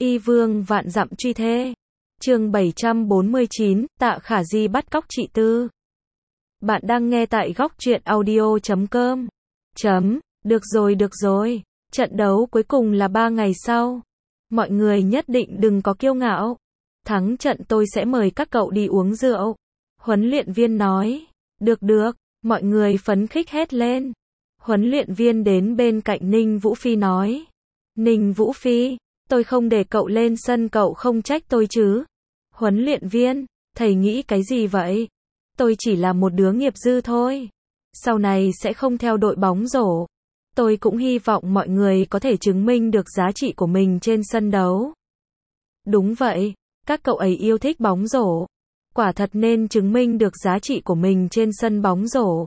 Y vương vạn dặm truy thê. Chương 749, Tạ Khả Di bắt cóc chị Tư. Bạn đang nghe tại góc truyện audio.com. Được rồi. Trận đấu cuối cùng là 3 ngày sau. Mọi người nhất định đừng có kiêu ngạo. Thắng trận tôi sẽ mời các cậu đi uống rượu. Huấn luyện viên nói. Được, mọi người phấn khích hét lên. Huấn luyện viên đến bên cạnh Ninh Vũ Phi nói. Ninh Vũ Phi, tôi không để cậu lên sân cậu không trách tôi chứ. Huấn luyện viên, thầy nghĩ cái gì vậy? Tôi chỉ là một đứa nghiệp dư thôi. Sau này sẽ không theo đội bóng rổ. Tôi cũng hy vọng mọi người có thể chứng minh được giá trị của mình trên sân đấu. Đúng vậy, các cậu ấy yêu thích bóng rổ. Quả thật nên chứng minh được giá trị của mình trên sân bóng rổ.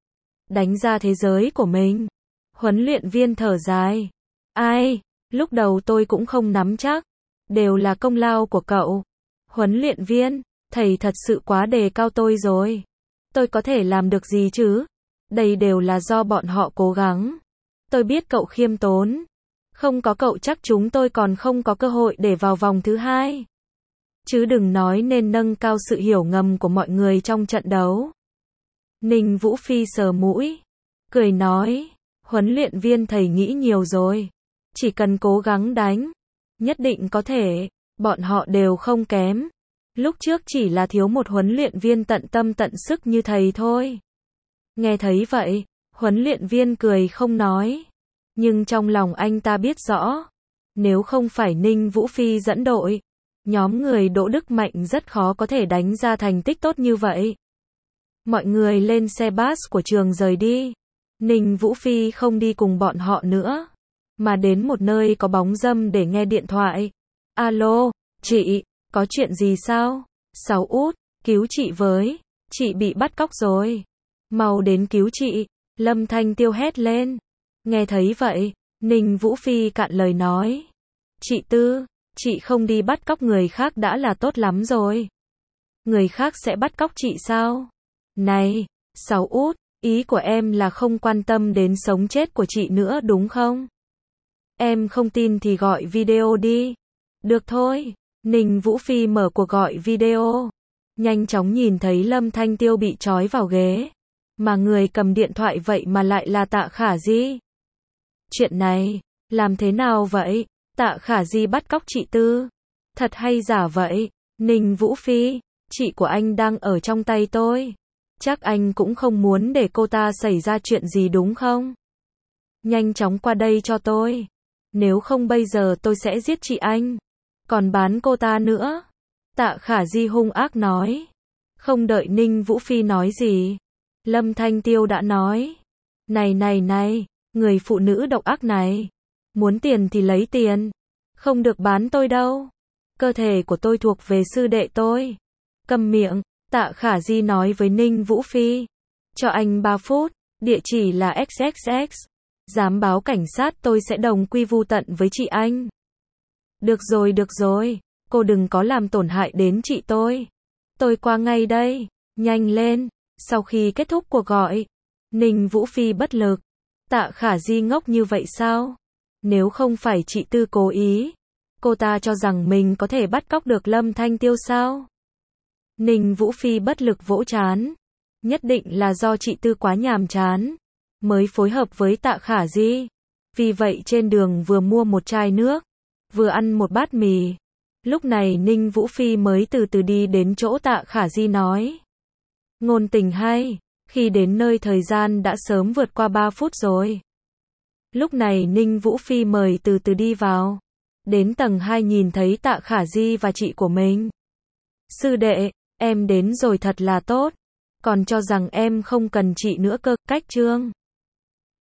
Đánh ra thế giới của mình. Huấn luyện viên thở dài. Ai, lúc đầu tôi cũng không nắm chắc. Đều là công lao của cậu. Huấn luyện viên, thầy thật sự quá đề cao tôi rồi. Tôi có thể làm được gì chứ? Đây đều là do bọn họ cố gắng. Tôi biết cậu khiêm tốn. Không có cậu chắc chúng tôi còn không có cơ hội để vào vòng thứ 2. Chứ đừng nói nên nâng cao sự hiểu ngầm của mọi người trong trận đấu. Ninh Vũ Phi sờ mũi. Cười nói. Huấn luyện viên thầy nghĩ nhiều rồi. Chỉ cần cố gắng đánh. Nhất định có thể. Bọn họ đều không kém. Lúc trước chỉ là thiếu một huấn luyện viên tận tâm tận sức như thầy thôi. Nghe thấy vậy, huấn luyện viên cười không nói. Nhưng trong lòng anh ta biết rõ. Nếu không phải Ninh Vũ Phi dẫn đội, nhóm người Đỗ Đức Mạnh rất khó có thể đánh ra thành tích tốt như vậy. Mọi người lên xe bus của trường rời đi. Ninh Vũ Phi không đi cùng bọn họ nữa, mà đến một nơi có bóng râm để nghe điện thoại. Alo, chị, có chuyện gì sao? Sáu út, cứu chị với. Chị bị bắt cóc rồi. Mau đến cứu chị. Lâm Thanh Tiêu hét lên. Nghe thấy vậy, Ninh Vũ Phi cạn lời nói. Chị Tư, chị không đi bắt cóc người khác đã là tốt lắm rồi. Người khác sẽ bắt cóc chị sao? Này, Sáu út, ý của em là không quan tâm đến sống chết của chị nữa đúng không? Em không tin thì gọi video đi. Được thôi. Ninh Vũ Phi mở cuộc gọi video. Nhanh chóng nhìn thấy Lâm Thanh Tiêu bị trói vào ghế. Mà người cầm điện thoại vậy mà lại là Tạ Khả Di. Chuyện này, làm thế nào vậy? Tạ Khả Di bắt cóc chị Tư. Thật hay giả vậy? Ninh Vũ Phi, chị của anh đang ở trong tay tôi. Chắc anh cũng không muốn để cô ta xảy ra chuyện gì đúng không? Nhanh chóng qua đây cho tôi. Nếu không bây giờ tôi sẽ giết chị anh. Còn bán cô ta nữa. Tạ Khả Di hung ác nói. Không đợi Ninh Vũ Phi nói gì. Lâm Thanh Tiêu đã nói. Này, người phụ nữ độc ác này. Muốn tiền thì lấy tiền. Không được bán tôi đâu. Cơ thể của tôi thuộc về sư đệ tôi. Câm miệng, Tạ Khả Di nói với Ninh Vũ Phi. Cho anh 3 phút, địa chỉ là XXX. Dám báo cảnh sát tôi sẽ đồng quy vu tận với chị anh. Được rồi, cô đừng có làm tổn hại đến chị tôi. Tôi qua ngay đây, nhanh lên. Sau khi kết thúc cuộc gọi, Ninh Vũ Phi bất lực. Tạ Khả Di ngốc như vậy sao? Nếu không phải chị Tư cố ý, cô ta cho rằng mình có thể bắt cóc được Lâm Thanh Tiêu sao? Ninh Vũ Phi bất lực vỗ trán. Nhất định là do chị Tư quá nhàm chán, mới phối hợp với Tạ Khả Di. Vì vậy trên đường vừa mua một chai nước, vừa ăn một bát mì. Lúc này Ninh Vũ Phi mới từ từ đi đến chỗ Tạ Khả Di nói. Ngôn tình hay, khi đến nơi thời gian đã sớm vượt qua 3 phút rồi. Lúc này Ninh Vũ Phi mời từ từ đi vào. Đến tầng 2 nhìn thấy Tạ Khả Di và chị của mình. Sư đệ, em đến rồi thật là tốt. Còn cho rằng em không cần chị nữa cơ, cách chương.